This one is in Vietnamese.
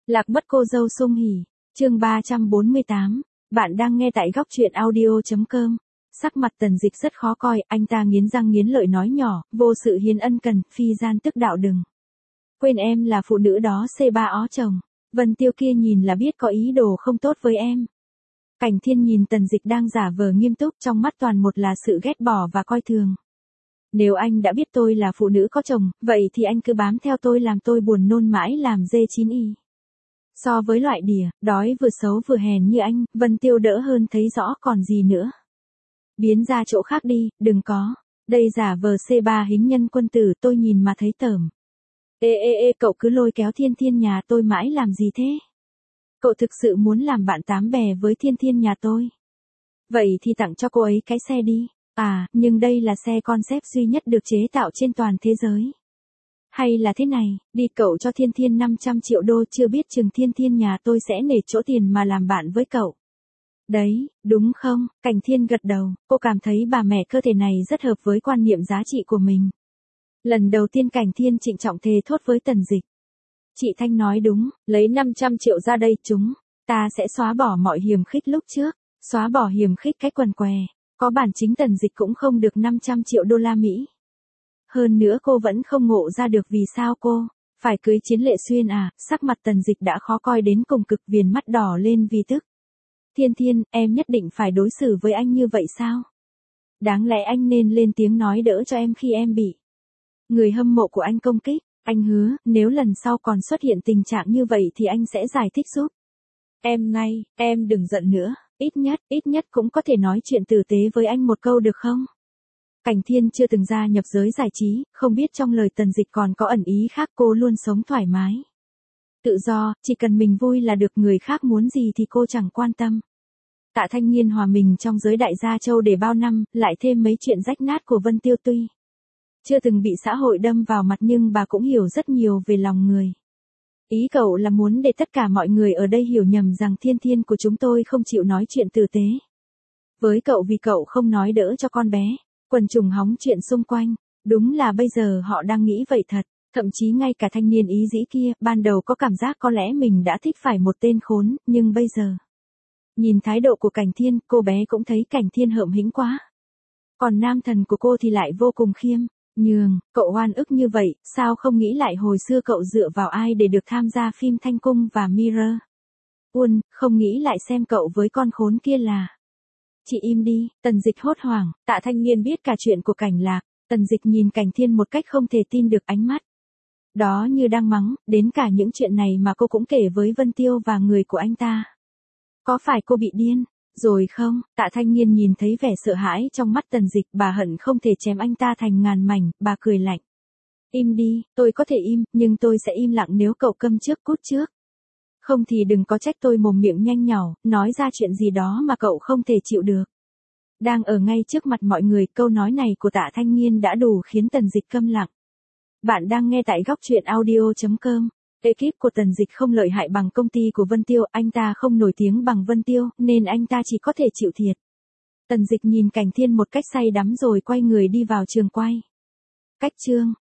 Lạc mất cô dâu Sung Hỉ, chương 348, bạn đang nghe tại góc truyện audio.com. Sắc mặt Tần Dịch rất khó coi, anh ta nghiến răng nghiến lợi nói nhỏ, vô sự hiến ân cần, phi gian tức đạo đừng. Quên em là phụ nữ đó C3 ó chồng, Vân Tiêu kia nhìn là biết có ý đồ không tốt với em. Cảnh Thiên nhìn Tần Dịch đang giả vờ nghiêm túc, trong mắt toàn một là sự ghét bỏ và coi thường. Nếu anh đã biết tôi là phụ nữ có chồng, vậy thì anh cứ bám theo tôi làm tôi buồn nôn mãi làm dê chín y. So với loại đỉa, đói vừa xấu vừa hèn như anh, Vân Tiêu đỡ hơn thấy rõ còn gì nữa. Biến ra chỗ khác đi, đừng có. Đây giả vờ C3 hình nhân quân tử, tôi nhìn mà thấy tởm. Ê, cậu cứ lôi kéo Thiên Thiên nhà tôi mãi làm gì thế? Cậu thực sự muốn làm bạn tám bè với Thiên Thiên nhà tôi? Vậy thì tặng cho cô ấy cái xe đi. À, nhưng đây là xe concept duy nhất được chế tạo trên toàn thế giới. Hay là thế này, đi cậu cho Thiên Thiên 500 triệu đô, chưa biết chừng Thiên Thiên nhà tôi sẽ nể chỗ tiền mà làm bạn với cậu. Đấy, đúng không? Cảnh Thiên gật đầu, cô cảm thấy bà mẹ cơ thể này rất hợp với quan niệm giá trị của mình. Lần đầu tiên Cảnh Thiên trịnh trọng thề thốt với Tần Dịch. Chị Thanh nói đúng, lấy 500 triệu ra đây ta sẽ xóa bỏ mọi hiềm khích lúc trước, xóa bỏ hiềm khích cái quần què. Có bản chính Tần Dịch cũng không được 500 triệu đô la Mỹ. Hơn nữa cô vẫn không ngộ ra được vì sao cô phải cưới Chiến Lệ Xuyên à, sắc mặt Tần Dịch đã khó coi đến cùng cực, viền mắt đỏ lên vì tức. Thiên Thiên, em nhất định phải đối xử với anh như vậy sao? Đáng lẽ anh nên lên tiếng nói đỡ cho em khi em bị người hâm mộ của anh công kích. Anh hứa, nếu lần sau còn xuất hiện tình trạng như vậy thì anh sẽ giải thích giúp. Em đừng giận nữa, ít nhất cũng có thể nói chuyện tử tế với anh một câu được không? Cảnh Thiên chưa từng gia nhập giới giải trí, không biết trong lời Tần Dịch còn có ẩn ý khác, cô luôn sống thoải mái. Tự do, chỉ cần mình vui là được, người khác muốn gì thì cô chẳng quan tâm. Tạ Thanh Nghiên hòa mình trong giới đại gia châu để bao năm, lại thêm mấy chuyện rách nát của Vân Tiêu, tuy chưa từng bị xã hội đâm vào mặt nhưng bà cũng hiểu rất nhiều về lòng người. Ý cậu là muốn để tất cả mọi người ở đây hiểu nhầm rằng Thiên Thiên của chúng tôi không chịu nói chuyện tử tế với cậu vì cậu không nói đỡ cho con bé. Quần chúng hóng chuyện xung quanh, đúng là bây giờ họ đang nghĩ vậy thật, thậm chí ngay cả thanh niên ý dĩ kia, ban đầu có cảm giác có lẽ mình đã thích phải một tên khốn, nhưng bây giờ, nhìn thái độ của Cảnh Thiên, cô bé cũng thấy Cảnh Thiên hợm hĩnh quá. Còn nam thần của cô thì lại vô cùng khiêm nhường, cậu oan ức như vậy, sao không nghĩ lại hồi xưa cậu dựa vào ai để được tham gia phim Thanh Cung và Mirror? Không nghĩ lại xem cậu với con khốn kia là... Chị im đi, Tần Dịch hốt hoảng, Tạ Thanh Nghiên biết cả chuyện của Cảnh Lạc, Tần Dịch nhìn Cảnh Thiên một cách không thể tin được, ánh mắt đó như đang mắng, đến cả những chuyện này mà cô cũng kể với Vân Tiêu và người của anh ta. Có phải cô bị điên rồi không? Tạ Thanh Nghiên nhìn thấy vẻ sợ hãi trong mắt Tần Dịch, bà hận không thể chém anh ta thành ngàn mảnh, bà cười lạnh. Im đi, tôi có thể im, nhưng tôi sẽ im lặng nếu cậu câm trước cút trước. Không thì đừng có trách tôi mồm miệng nhanh nhảu, nói ra chuyện gì đó mà cậu không thể chịu được. Đang ở ngay trước mặt mọi người, câu nói này của Tạ Thanh Nghiên đã đủ khiến Tần Dịch câm lặng. Bạn đang nghe tại góc truyện audio.com. Ekip của Tần Dịch không lợi hại bằng công ty của Vân Tiêu, anh ta không nổi tiếng bằng Vân Tiêu, nên anh ta chỉ có thể chịu thiệt. Tần Dịch nhìn Cảnh Thiên một cách say đắm rồi quay người đi vào trường quay. Cách chương